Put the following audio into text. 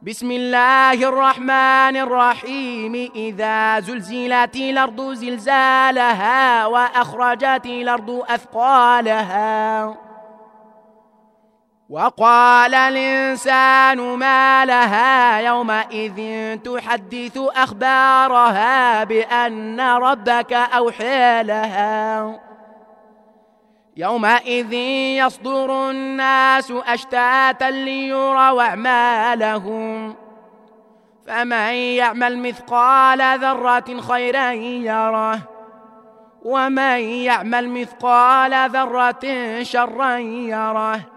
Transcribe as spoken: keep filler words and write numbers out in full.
بسم الله الرحمن الرحيم. إذا زلزلت الأرض زلزالها وأخرجت الأرض أثقالها وقال الإنسان ما لها يومئذ تحدث أخبارها بأن ربك أوحى لها يومئذ يصدر الناس أشتاتا ليروا أعمالهم فمن يعمل مثقال ذرة خيرا يره ومن يعمل مثقال ذرة شرا يره